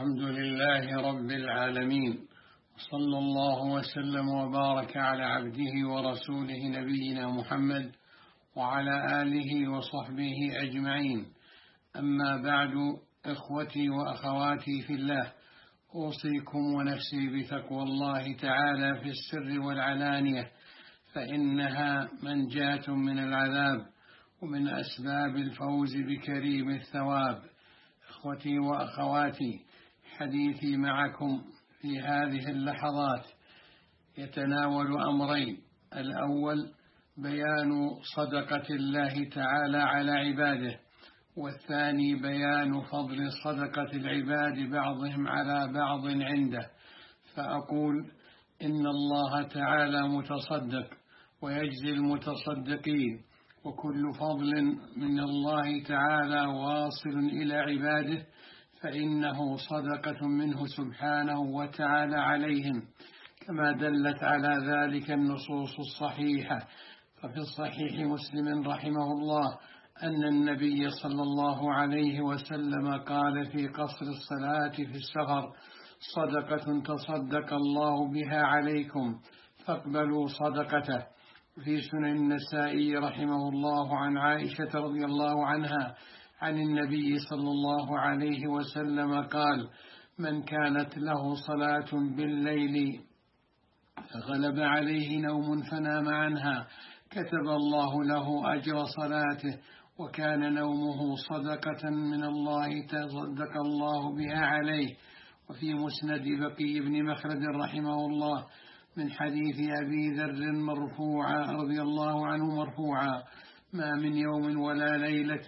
الحمد لله رب العالمين، صلى الله وسلم وبارك على عبده ورسوله نبينا محمد وعلى آله وصحبه أجمعين. أما بعد، إخوتي وأخواتي في الله، أوصيكم ونفسي بتقوى الله تعالى في السر والعلانية، فإنها منجاة من العذاب ومن أسباب الفوز بكريم الثواب. إخوتي وأخواتي، حديثي معكم في هذه اللحظات يتناول أمرين: الأول بيان صدقة الله تعالى على عباده، والثاني بيان فضل صدقة العباد بعضهم على بعض عنده. فأقول إن الله تعالى متصدق ويجزي المتصدقين، وكل فضل من الله تعالى واصل إلى عباده فإنه صدقة منه سبحانه وتعالى عليهم، كما دلت على ذلك النصوص الصحيحة. ففي الصحيح مسلم رحمه الله أن النبي صلى الله عليه وسلم قال في قصر الصلاة في السفر: صدقة تصدق الله بها عليكم فاقبلوا صدقته. في سنن النسائي رحمه الله عن عائشة رضي الله عنها عن النبي صلى الله عليه وسلم قال: من كانت له صلاة بالليل فغلب عليه نوم فنام عنها كتب الله له أجر صلاته، وكان نومه صدقة من الله تصدق الله بها عليه. وفي مسند بقي بن مخلد رحمه الله من حديث أبي ذر مرفوعا رضي الله عنه مرفوعا: ما من يوم ولا ليلة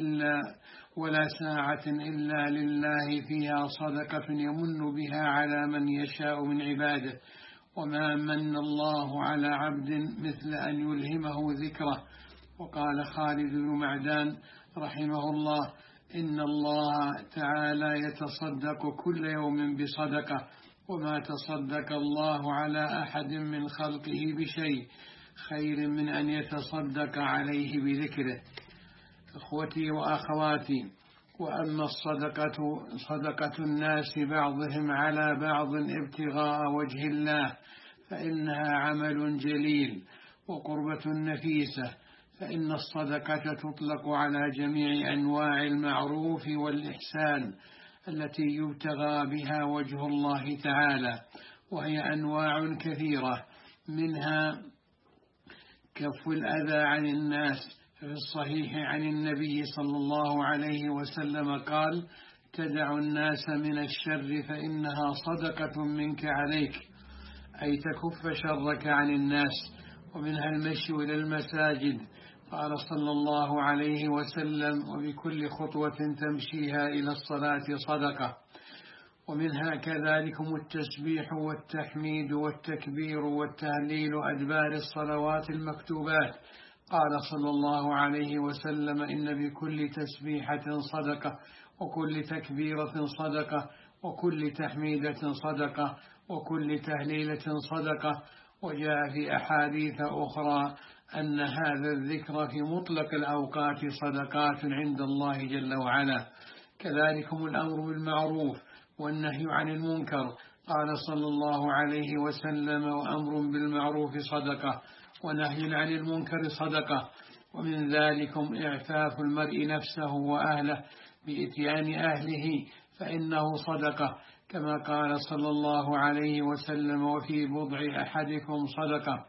ولا ساعة إلا لله فيها صدقة يمن بها على من يشاء من عباده، وما من الله على عبد مثل أن يلهمه ذكره. وقال خالد بن معدان رحمه الله: إن الله تعالى يتصدق كل يوم بصدقة، وما تصدق الله على أحد من خلقه بشيء خير من أن يتصدق عليه بذكره. إخوتي وأخواتي، وأما الصدقة صدقة الناس بعضهم على بعض ابتغاء وجه الله فإنها عمل جليل وقربة نفيسة، فإن الصدقة تطلق على جميع أنواع المعروف والإحسان التي يبتغى بها وجه الله تعالى، وهي أنواع كثيرة، منها كف الأذى عن الناس. في الصحيح عن النبي صلى الله عليه وسلم قال: تدع الناس من الشر فإنها صدقة منك عليك، أي تكف شرك عن الناس. ومنها المشي إلى المساجد، قال صلى الله عليه وسلم: وبكل خطوة تمشيها إلى الصلاة صدقة. ومنها كذلكم التسبيح والتحميد والتكبير والتهليل أدبار الصلوات المكتوبات، قال صلى الله عليه وسلم: إن بكل تسبيحة صدقة، وكل تكبيرة صدقة، وكل تحميدة صدقة، وكل تهليلة صدقة. وجاء في أحاديث أخرى أن هذا الذكر في مطلق الأوقات صدقات عند الله جل وعلا. كذلكم الأمر بالمعروف والنهي عن المنكر، قال صلى الله عليه وسلم: وأمر بالمعروف صدقة، ونهي عن المنكر صدقة. ومن ذلكم إعفاف المرء نفسه وأهله بإتيان أهله فإنه صدقة، كما قال صلى الله عليه وسلم: وفي بضع أحدكم صدقة،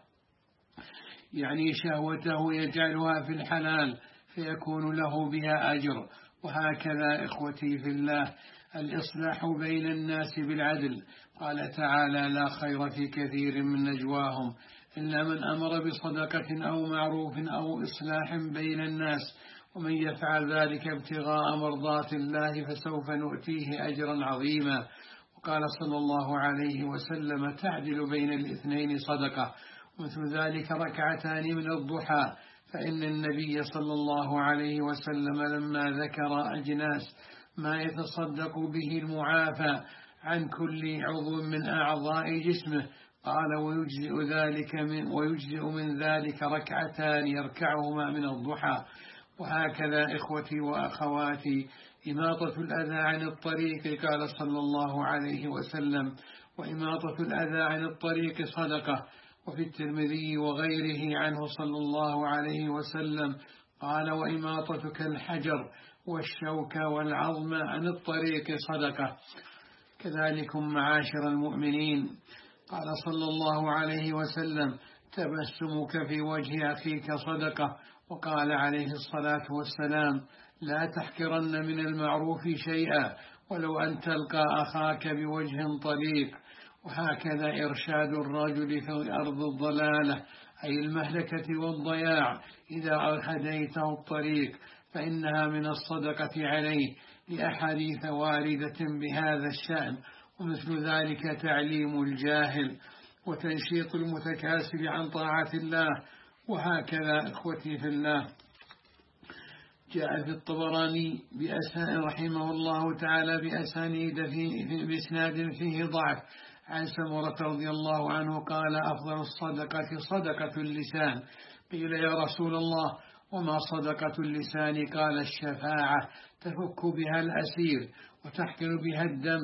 يعني شهوته يجعلها في الحلال فيكون له بها أجر. وهكذا إخوتي في الله الإصلاح بين الناس بالعدل، قال تعالى: لا خير في كثير من نجواهم إلا من أمر بصدقة أو معروف أو إصلاح بين الناس، ومن يفعل ذلك ابتغاء مرضات الله فسوف نؤتيه أجرا عظيما. وقال صلى الله عليه وسلم: تعدل بين الاثنين صدقة. ومثل ذلك ركعتان من الضحى، فإن النبي صلى الله عليه وسلم لما ذكر أجناس ما يتصدق به المعافى عن كل عضو من أعضاء جسمه قال: ويجزئ من ذلك ركعتان يركعهما من الضحى. وهكذا إخوتي وأخواتي إماطة الأذى عن الطريق، قال صلى الله عليه وسلم: وإماطة الأذى عن الطريق صدقة. وفي الترمذي وغيره عنه صلى الله عليه وسلم قال: وإماطتك الحجر والشوك والعظم عن الطريق صدقة. كذلكم معاشر المؤمنين، قال صلى الله عليه وسلم: تبسمك في وجه أخيك صدقة. وقال عليه الصلاة والسلام: لا تحقرن من المعروف شيئا ولو أن تلقى أخاك بوجه طليق. وهكذا إرشاد الرجل في أرض الضلالة أي المهلكة والضياع إذا هديته الطريق فإنها من الصدقة عليه، لأحاديث واردة بهذا الشأن. ومثل ذلك تعليم الجاهل وتنشيط المتكاسل عن طاعة الله. وهكذا إخوتي في الله جاء في الطبراني رحمه الله تعالى بأسانيد بإسناد فيه ضعف عن سمرة رضي الله عنه قال: أفضل الصدقة صدقة اللسان. قيل: يا رسول الله وما صدقة اللسان؟ قال: الشفاعة، تفك بها الأسير وتحقن بها الدم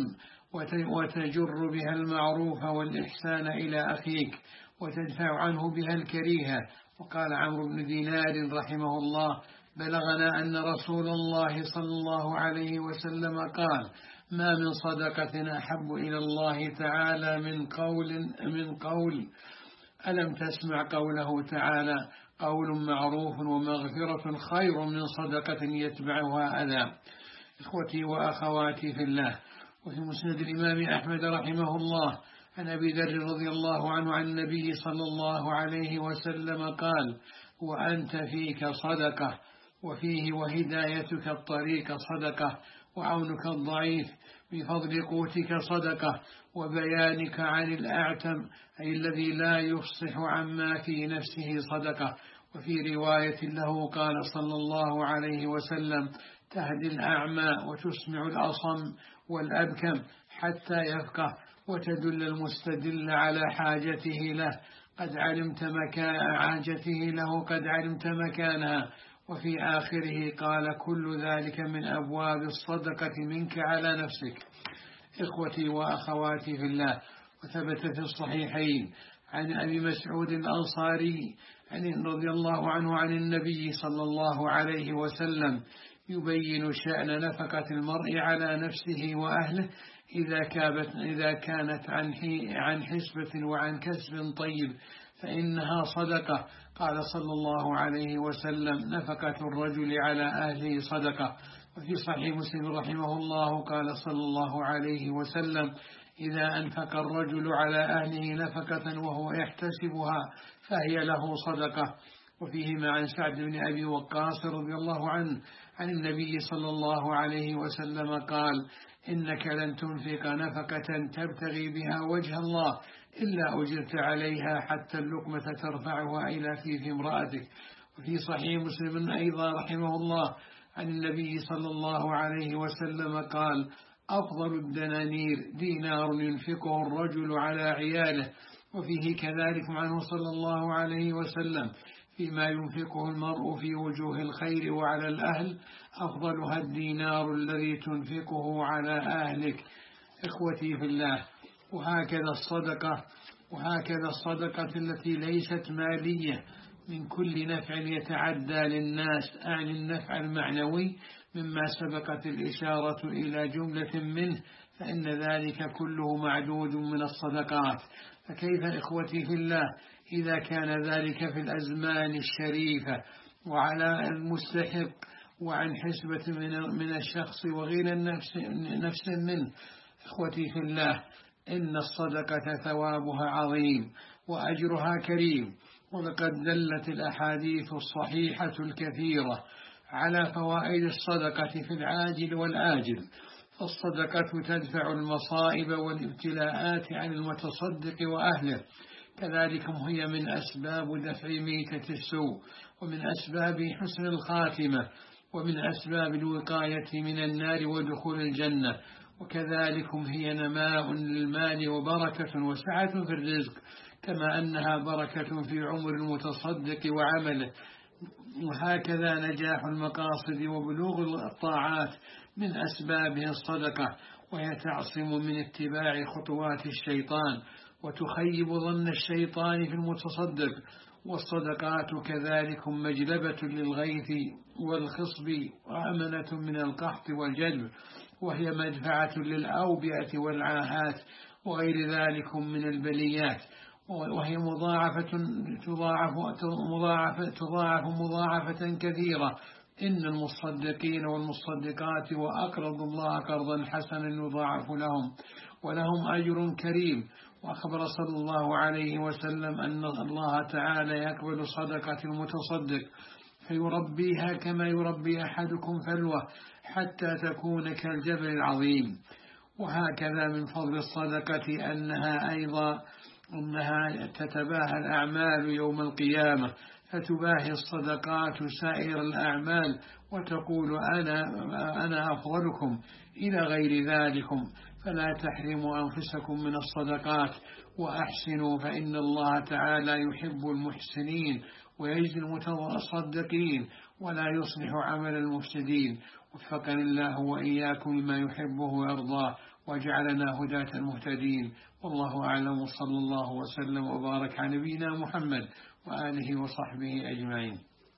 وتجر بها المعروف والإحسان إلى أخيك وتدفع عنه بها الكريهة. وقال عمرو بن دينار رحمه الله: بلغنا أن رسول الله صلى الله عليه وسلم قال: ما من صدقة أحب إلى الله تعالى من قول ألم تسمع قوله تعالى: قول معروف ومغفرة خير من صدقة يتبعها أذى. إخوتي وأخواتي في الله، وفي مسند الإمام أحمد رحمه الله عن أبي ذر رضي الله عنه عن النبي صلى الله عليه وسلم قال: وأنت فيك صدقة، وفيه وهدايتك الطريق صدقة، وعونك الضعيف بفضل قوتك صدقة، وبيانك عن الأعتم أي الذي لا يفصح عما في نفسه صدقة. وفي رواية له قال صلى الله عليه وسلم: تهدي الأعمى وتسمع الأصم والأبكم حتى يفقه، وتدل المستدل على حاجته له قد علمت مكانها. وفي آخره قال: كل ذلك من أبواب الصدقة منك على نفسك. إخوتي وأخواتي في الله، وثبت في الصحيحين عن أبي مسعود الأنصاري رضي الله عنه عن النبي صلى الله عليه وسلم يبين شأن نفقة المرء على نفسه وأهله إذا كانت عن حسبة وعن كسب طيب فإنها صدقة. قال صلى الله عليه وسلم: نفقة الرجل على أهله صدقة. وفي صحيح مسلم رحمه الله قال صلى الله عليه وسلم: إذا أنفق الرجل على أهله نفقة وهو يحتسبها فهي له صدقة. وفيهما عن سعد بن أبي وقاص رضي الله عنه عن النبي صلى الله عليه وسلم قال: إنك لن تنفق نفقة تبتغي بها وجه الله إلا أجرت عليها حتى اللقمة ترفعها إلى فيف امرأتك. وفي صحيح مسلم أيضا رحمه الله عن النبي صلى الله عليه وسلم قال: أفضل الدنانير دينار ينفقه الرجل على عياله. وفيه كذلك عنه صلى الله عليه وسلم: فيما ينفقه المرء في وجوه الخير وعلى الأهل أفضلها الدينار الذي تنفقه على أهلك. إخوتي في الله، وهكذا الصدقة التي ليست مالية من كل نفع يتعدى للناس أعني النفع المعنوي مما سبقت الإشارة إلى جملة منه، فإن ذلك كله معدود من الصدقات. فكيف إخوتي في الله إذا كان ذلك في الأزمان الشريفة وعلى المستحق وعن حسبة من الشخص وغير نفس منه؟ إخوتي في الله، إن الصدقة ثوابها عظيم وأجرها كريم، ولقد دلت الأحاديث الصحيحة الكثيرة على فوائد الصدقة في العاجل والآجل. فالصدقة تدفع المصائب والابتلاءات عن المتصدق وأهله، كذلك هي من أسباب دفع ميتة السوء، ومن أسباب حسن الخاتمة، ومن أسباب الوقاية من النار ودخول الجنة. وكذلك هي نماء للمال وبركة وسعة في الرزق، كما أنها بركة في عمر المتصدق وعمله، وهكذا نجاح المقاصد وبلوغ الطاعات من أسبابه الصدقة، وهي تعصم من اتباع خطوات الشيطان وتخيب ظن الشيطان في المتصدق. والصدقات كذلك مجلبة للغيث والخصب وأمنة من القحط والجلب، وهي مدفعة للأوبئة والعاهات وغير ذلك من البليات، وهي مضاعفة كثيرة. إن المصدقين والمصدقات وأقرضوا الله قرضا حسنا يضاعف لهم ولهم أجر كريم. وأخبر صلى الله عليه وسلم أن الله تعالى يقبل صدقة المتصدق فيربيها كما يربي أحدكم فلوة حتى تكون كالجبل العظيم. وهكذا من فضل الصدقة أنها تتباهى الأعمال يوم القيامة، فتباهي الصدقات سائر الأعمال وتقول أنا أفضلكم إلى غير ذلكم. فلا تحرموا أنفسكم من الصدقات وأحسنوا، فإن الله تعالى يحب المحسنين ويجزي المتصدقين ولا يصلح عمل المفسدين. وفقني الله وإياكم لما يحبه ويرضاه وجعلنا هداة مهتدين. والله أعلم، صلى الله وسلم وبارك على نبينا محمد وآله وصحبه أجمعين.